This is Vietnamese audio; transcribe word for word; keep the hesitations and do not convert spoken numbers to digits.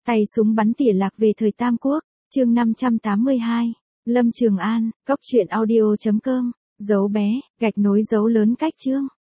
Tay súng bắn tỉa lạc về thời Tam Quốc, chương năm trăm tám mươi hai, Lâm Trường An, cốc truyện audio chấm com, dấu bé, gạch nối dấu lớn cách chương.